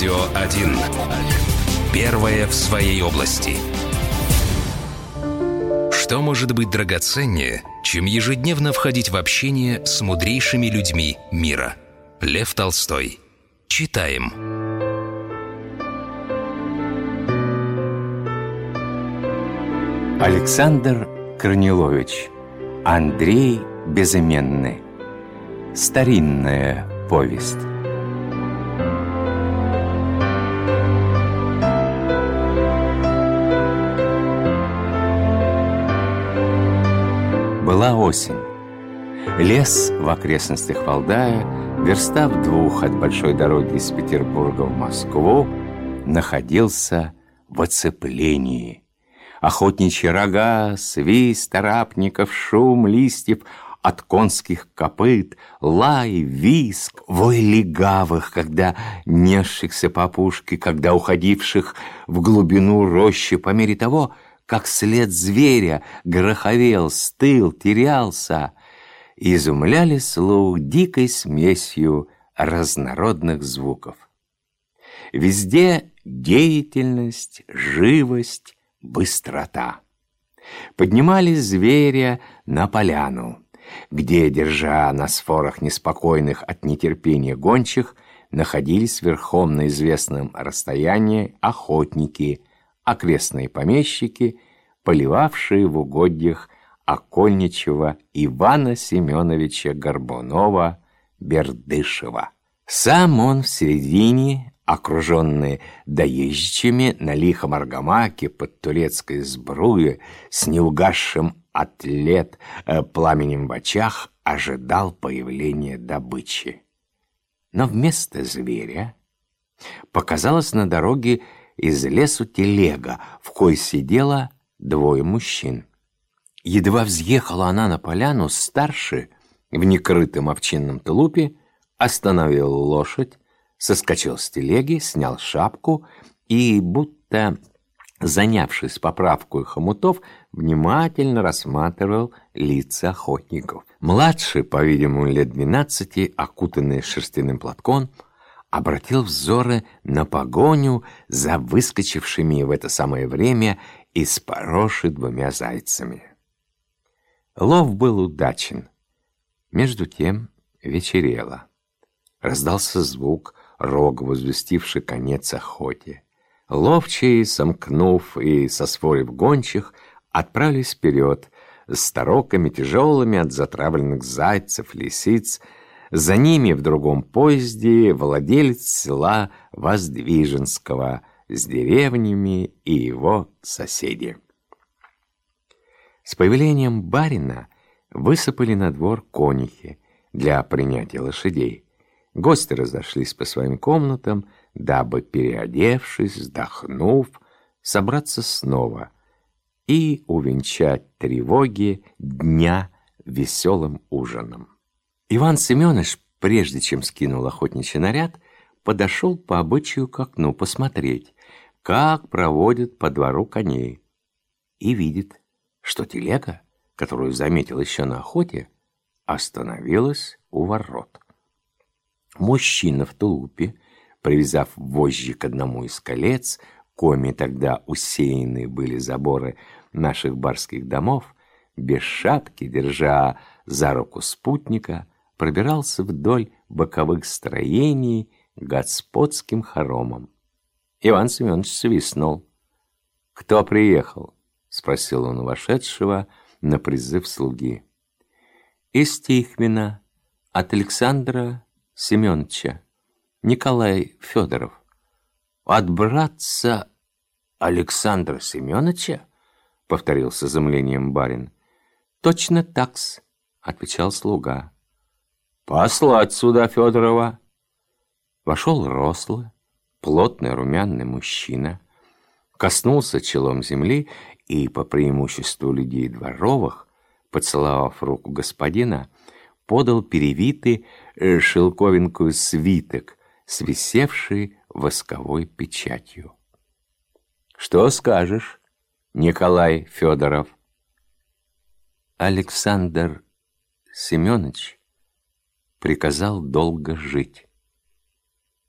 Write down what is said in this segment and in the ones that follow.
Радио 1. Первое в своей области. Что может быть драгоценнее, чем ежедневно входить в общение с мудрейшими людьми мира? Лев Толстой. Читаем. Александр Корнилович. Андрей Безыменный. Старинная повесть. Была осень. Лес в окрестностях Валдая, верста в 2 от большой дороги из Петербурга в Москву, находился в оцеплении. Охотничьи рога, свист арапников, шум листьев от конских копыт, лай, визг, вой легавых, когда несшихся по опушке, когда уходивших в глубину рощи, по мере того, как след зверя гроховел, стыл, терялся, изумляли слух дикой смесью разнородных звуков. Везде деятельность, живость, быстрота. Поднимали зверя на поляну, где, держа на сфорах неспокойных от нетерпения гончих, находились верхом на известном расстоянии охотники, окрестные помещики, поливавшие в угодьях окольничего Ивана Семеновича Горбунова-Бердышева. Сам он в середине, окруженный доезжими на лихом аргамаке под турецкой сбруей, с неугасшим от лет пламенем в очах, ожидал появления добычи. Но вместо зверя показалась на дороге из лесу телега, в кой сидело 2 мужчин. Едва взъехала она на поляну, старший в некрытом овчинном тулупе остановил лошадь, соскочил с телеги, снял шапку и, будто занявшись поправкой хомутов, внимательно рассматривал лица охотников. Младший, по-видимому, лет 12, окутанный шерстяным платком, обратил взоры на погоню за выскочившими в это самое время из пороши 2 зайцами. Лов был удачен. Между тем вечерело. Раздался звук рога, возвестивший конец охоте. Ловчие, сомкнув и сосворив гончих, отправились вперед с тароками тяжелыми от затравленных зайцев, лисиц. За ними в другом поезде владелец села Воздвиженского с деревнями и его соседи. С появлением барина высыпали на двор конюхи для принятия лошадей. Гости разошлись по своим комнатам, дабы, переодевшись, вздохнув, собраться снова и увенчать тревоги дня веселым ужином. Иван Семенович, прежде чем скинул охотничий наряд, подошел по обычаю к окну посмотреть, как проводят по двору коней, и видит, что телега, которую заметил еще на охоте, остановилась у ворот. Мужчина в тулупе, привязав вожжи к одному из колец, коими тогда усеяны были заборы наших барских домов, без шапки, держа за руку спутника, пробирался вдоль боковых строений господским хоромом. Иван Семенович свистнул. «Кто приехал?» — спросил он у вошедшего на призыв слуги. «Из Тихвина, от Александра Семеновича, Николай Федоров». «От братца Александра Семеновича?» — повторил с изумлением барин. «Точно так-с», — отвечал слуга. «Послать сюда Федорова». Вошел рослый, плотный румяный мужчина, коснулся челом земли и, по преимуществу людей дворовых, поцеловав руку господина, подал перевитый шелковинкую свиток с висевшей восковой печатью. «Что скажешь, Николай Федоров?» Александр Семенович приказал долго жить.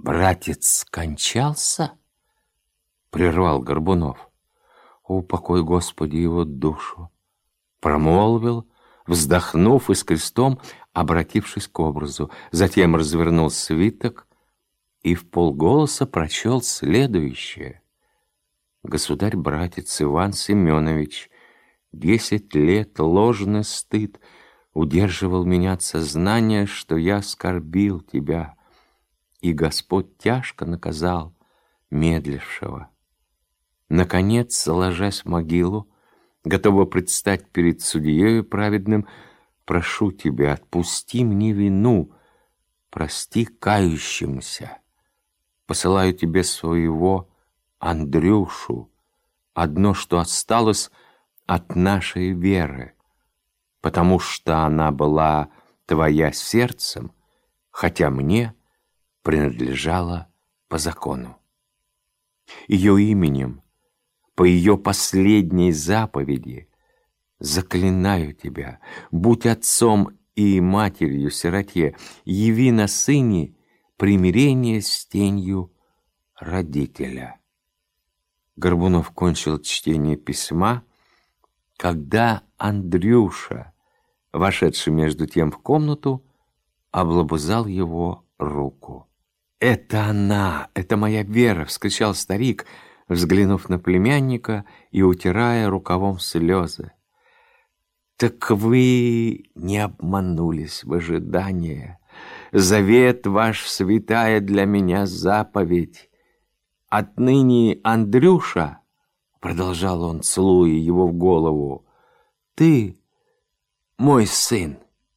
«Братец скончался?» — прервал Горбунов. «Упокой, Господи, его душу!» — промолвил, вздохнув и с крестом обратившись к образу. Затем развернул свиток и вполголоса прочел следующее. «Государь-братец Иван Семенович, 10 лет ложный стыд удерживал меня от сознания, что я оскорбил тебя, и Господь тяжко наказал медлившего. Наконец, ложась в могилу, готова предстать перед судьею праведным, прошу тебя, отпусти мне вину, прости кающимся. Посылаю тебе своего Андрюшу, одно, что осталось от нашей веры, потому что она была твоя сердцем, хотя мне принадлежала по закону. Ее именем, по ее последней заповеди, заклинаю тебя, будь отцом и матерью сироте, яви на сыне примирение с тенью родителя». Горбунов кончил чтение письма, когда Андрюша, вошедший между тем в комнату, облобызал его руку. «Это она! Это моя Вера!» — вскричал старик, взглянув на племянника и утирая рукавом слезы. «Так вы не обманулись в ожидании. Завет ваш — святая для меня заповедь. Отныне, Андрюша, — продолжал он, целуя его в голову, — ты мой сын».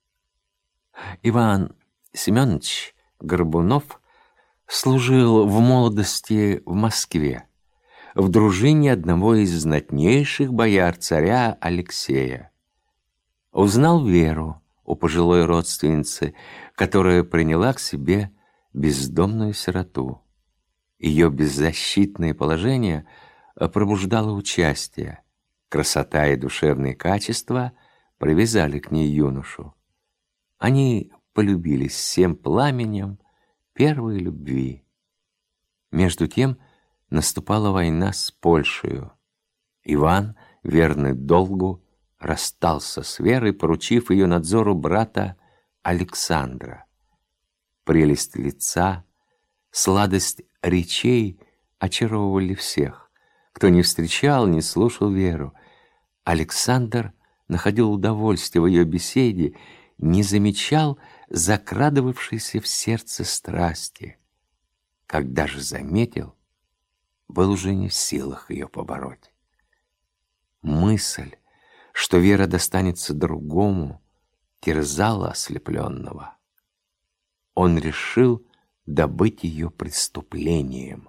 Иван Семенович Горбунов служил в молодости в Москве, в дружине одного из знатнейших бояр царя Алексея. Узнал Веру у пожилой родственницы, которая приняла к себе бездомную сироту. Ее беззащитное положение пробуждало участие. Красота и душевные качества привязали к ней юношу. Они полюбились всем пламенем первой любви. Между тем наступала война с Польшей. Иван, верный долгу, расстался с Верой, поручив ее надзору брата Александра. Прелесть лица, сладость речей очаровывали всех. Кто не встречал, не слушал Веру. Александр находил удовольствие в ее беседе, не замечал закрадывавшейся в сердце страсти. Когда же заметил, был уже не в силах ее побороть. Мысль, что Вера достанется другому, терзала ослепленного. Он решил добыть ее преступлением.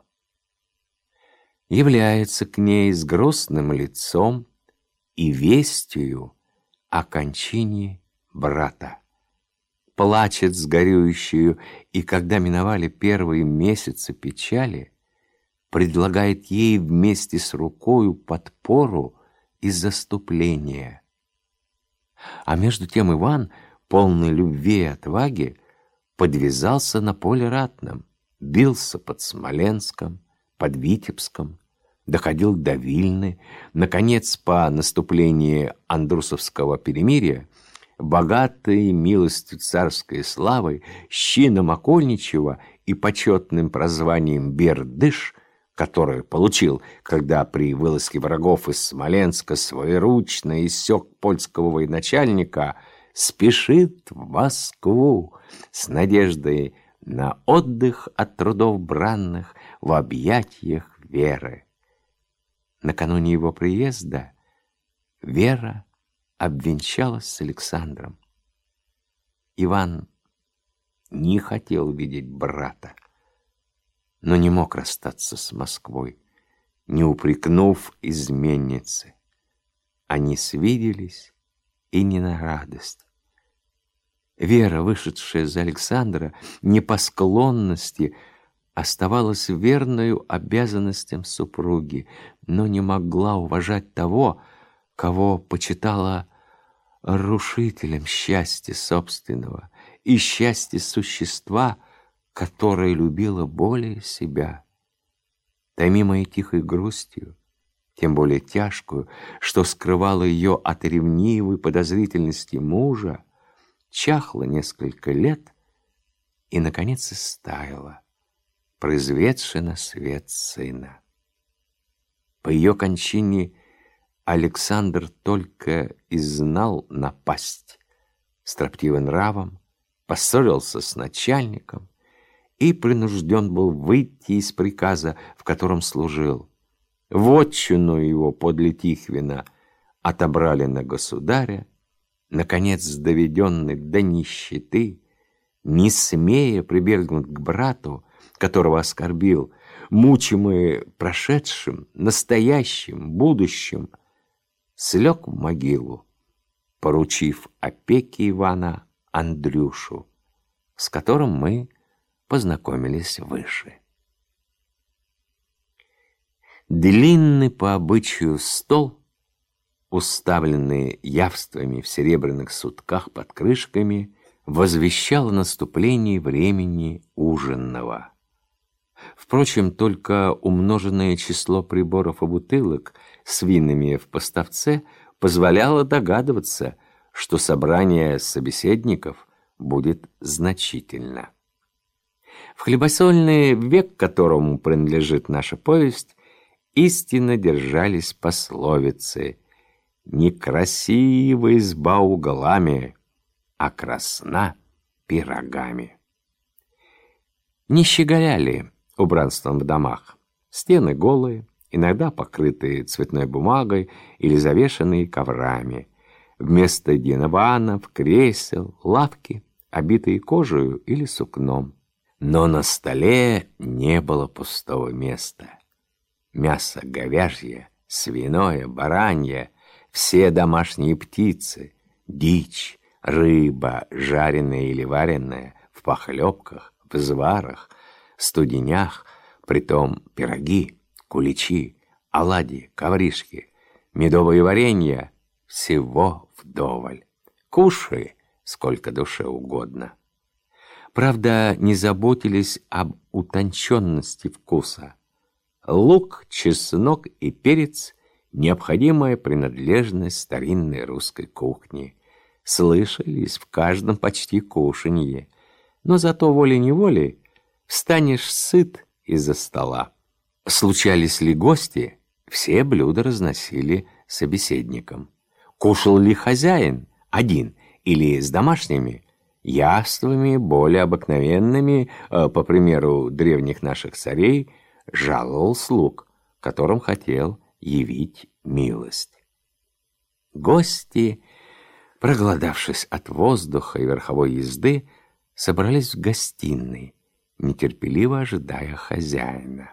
Является к ней с грустным лицом и вестью о кончине брата. Плачет с горюющую, и когда миновали первые месяцы печали, предлагает ей вместе с рукою подпору и заступление. А между тем Иван, полный любви и отваги, подвязался на поле ратном, бился под Смоленском, под Витебском, доходил до Вильны. Наконец, по наступлении Андрусовского перемирия, богатый милостью царской славой, с чином окольничего и почетным прозванием Бердыш, которое получил, когда при вылазке врагов из Смоленска своеручно иссек польского военачальника, спешит в Москву с надеждой на отдых от трудов бранных в объятиях Веры. Накануне его приезда Вера обвенчалась с Александром. Иван не хотел видеть брата, но не мог расстаться с Москвой, не упрекнув изменницы. Они свиделись, и не на радость. Вера, вышедшая за Александра, не по склонности, оставалась верною обязанностям супруги, но не могла уважать того, кого почитала рушителем счастья собственного и счастья существа, которая любила более себя, томимая тихой грустью, тем более тяжкую, что скрывала ее от ревнивой подозрительности мужа, чахла несколько лет и, наконец, истаяла, произведши на свет сына. По ее кончине Александр только и знал напасть, строптивым нравом, поссорился с начальником и принужден был выйти из приказа, в котором служил. Вотчину его подле Тихвина отобрали на государя, наконец, доведенный до нищеты, не смея прибегнуть к брату, которого оскорбил, мучимый прошедшим, настоящим, будущим, слег в могилу, поручив опеке Ивана Андрюшу, с которым мы познакомились выше. Длинный по обычаю стол, уставленный явствами в серебряных сутках под крышками, возвещал о наступлении времени ужинного. Впрочем, только умноженное число приборов и бутылок с винами в поставце позволяло догадываться, что собрание собеседников будет значительно. В хлебосольный век, которому принадлежит наша повесть, истинно держались пословицы: «Некрасива изба углами, а красна пирогами». Не щеголяли убранством в домах. Стены голые, иногда покрытые цветной бумагой или завешанные коврами. Вместо диванов, кресел, лавки, обитые кожей или сукном. Но на столе не было пустого места. Мясо говяжье, свиное, баранье, все домашние птицы, дичь, рыба, жареная или вареная, в похлебках, в зварах, студенях, притом пироги, куличи, оладьи, ковришки, медовые варенья, всего вдоволь. Кушай, сколько душе угодно. Правда, не заботились об утонченности вкуса. Лук, чеснок и перец — необходимая принадлежность старинной русской кухни. Слышались в каждом почти кушанье, но зато волей-неволей встанешь сыт из-за стола. Случались ли гости, все блюда разносили собеседникам. Кушал ли хозяин один или с домашними, явствами более обыкновенными, по примеру древних наших царей, жаловал слуг, которым хотел явить милость. Гости, проголодавшись от воздуха и верховой езды, собрались в гостиной, нетерпеливо ожидая хозяина.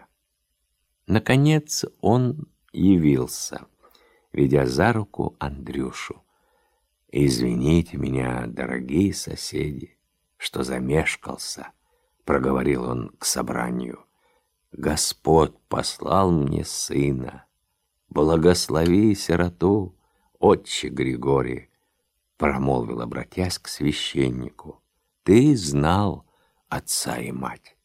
Наконец он явился, ведя за руку Андрюшу. «Извините меня, дорогие соседи, что замешкался», — проговорил он к собранию. «Господь послал мне сына. Благослови сироту, отче Григорий», — промолвил, обратясь к священнику. «Ты знал отца и мать».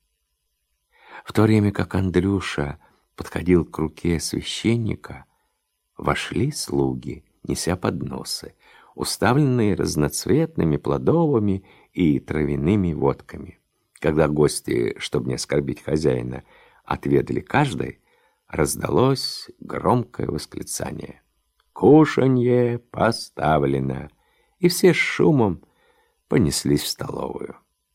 В то время как Андрюша подходил к руке священника, вошли слуги, неся подносы, уставленные разноцветными плодовыми и травяными водками. Когда гости, чтобы не оскорбить хозяина, отведали каждый, раздалось громкое восклицание: «Кушанье поставлено!» И все с шумом понеслись в столовую.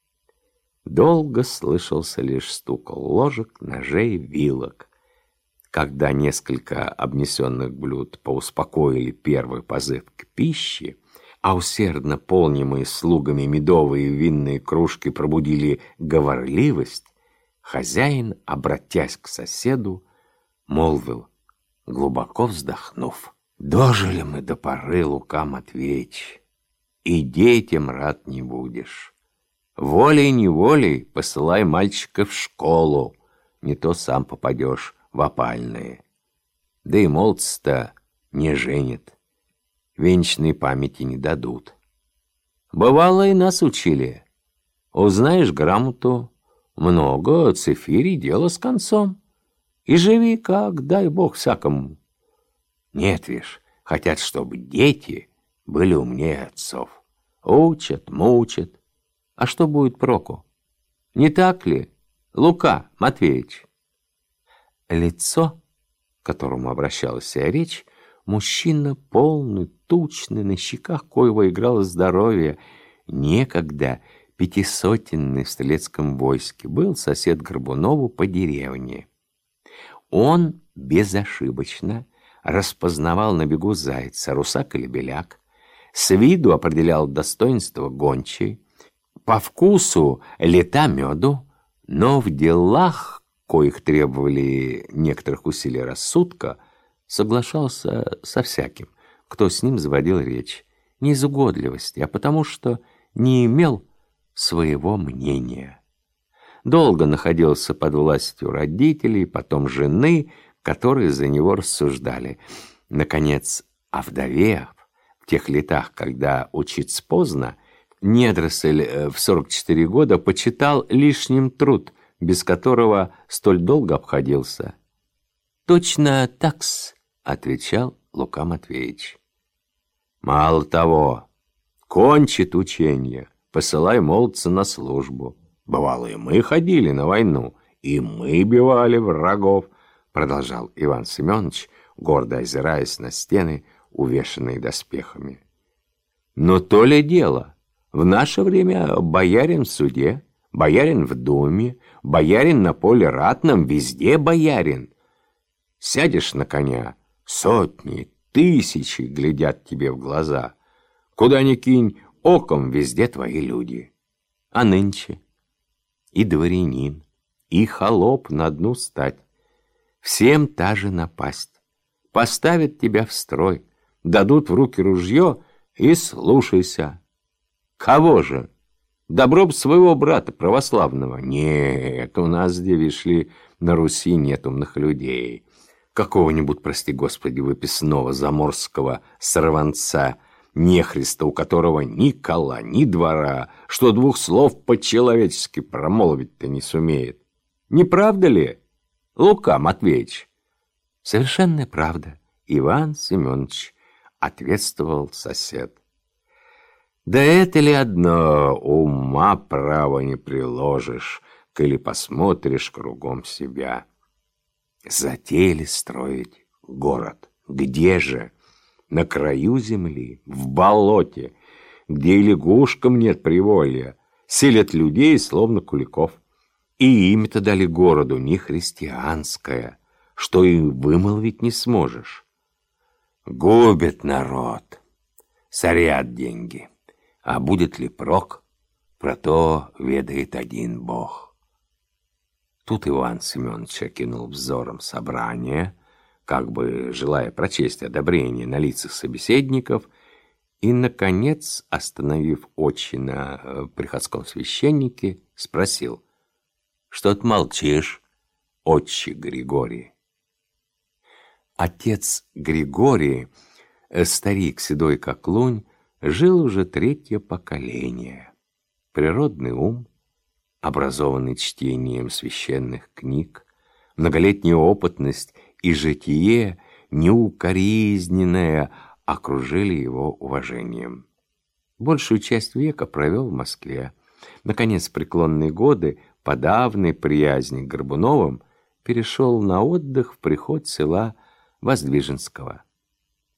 Долго слышался лишь стук ложек, ножей, вилок. Когда несколько обнесенных блюд поуспокоили первый позыв к пище, а усердно полнимые слугами медовые и винные кружки пробудили говорливость, хозяин, обратясь к соседу, молвил, глубоко вздохнув: «Дожили мы до поры, Лука Матвеич, и детям рад не будешь. Волей-неволей посылай мальчика в школу, не то сам попадешь в опальные. Да и молодцы-то не женят, венчанной памяти не дадут. Бывало, и нас учили. Узнаешь грамоту, много цифирей, дело с концом. И живи, как дай бог всякому. Нет, вишь, хотят, чтобы дети были умнее отцов. Учат, мучат. А что будет проку? Не так ли, Лука Матвеевич? Лицо, к которому обращалась вся речь, мужчина полный, тучный, на щеках коего играло здоровье, некогда пятисотенный в стрелецком войске, был сосед Горбунову по деревне. Он безошибочно распознавал на бегу зайца, русак или беляк, с виду определял достоинство гончей, по вкусу лета меду, но в делах, коих требовали некоторых усилий рассудка, соглашался со всяким, кто с ним заводил речь, не из угодливости, а потому что не имел своего мнения. Долго находился под властью родителей, потом жены, которые за него рассуждали. Наконец, овдовев, в тех летах, когда учиться поздно, недоросль в 44 года почитал лишним труд, без которого столь долго обходился. «Точно так-с», — отвечал Лука Матвеевич. «Мало того, кончит учение, посылай молодца на службу. Бывало, и мы ходили на войну, и мы бивали врагов», — продолжал Иван Семенович, гордо озираясь на стены, увешанные доспехами. «Но то ли дело, в наше время боярин в суде, боярин в думе, боярин на поле ратном, везде боярин. Сядешь на коня, сотни, тысячи глядят тебе в глаза. Куда ни кинь, оком везде твои люди. А нынче и дворянин, и холоп на одну стать. Всем та же напасть. Поставят тебя в строй, дадут в руки ружье и слушайся. Кого же? Добро б своего брата православного. Нет, у нас, где вишли, на Руси нет умных людей. Какого-нибудь, прости господи, выписного заморского сорванца, нехриста, у которого ни кола, ни двора, что двух слов по-человечески промолвить-то не сумеет. Не правда ли, Лука Матвеевич? Совершенно правда, Иван Семенович, ответствовал сосед. Да это ли одно, ума права не приложишь, коли посмотришь кругом себя. Затеяли строить город. Где же? На краю земли, в болоте, где и лягушкам нет приволья, селят людей, словно куликов. И имя-то дали городу не христианское, что и вымолвить не сможешь. Губит народ, сорят деньги. А будет ли прок, про то ведает один Бог. Тут Иван Семенович окинул взором собрание, как бы желая прочесть одобрение на лицах собеседников, и, наконец, остановив очи на приходском священнике, спросил: «Что ты молчишь, отче Григорий?» Отец Григорий, старик седой как лунь, жил уже третье поколение. Природный ум, образованный чтением священных книг, многолетняя опытность и житие неукоризненное окружили его уважением. Большую часть века провел в Москве. Наконец, в преклонные годы, по давней приязни к Горбуновым, перешел на отдых в приход села Воздвиженского.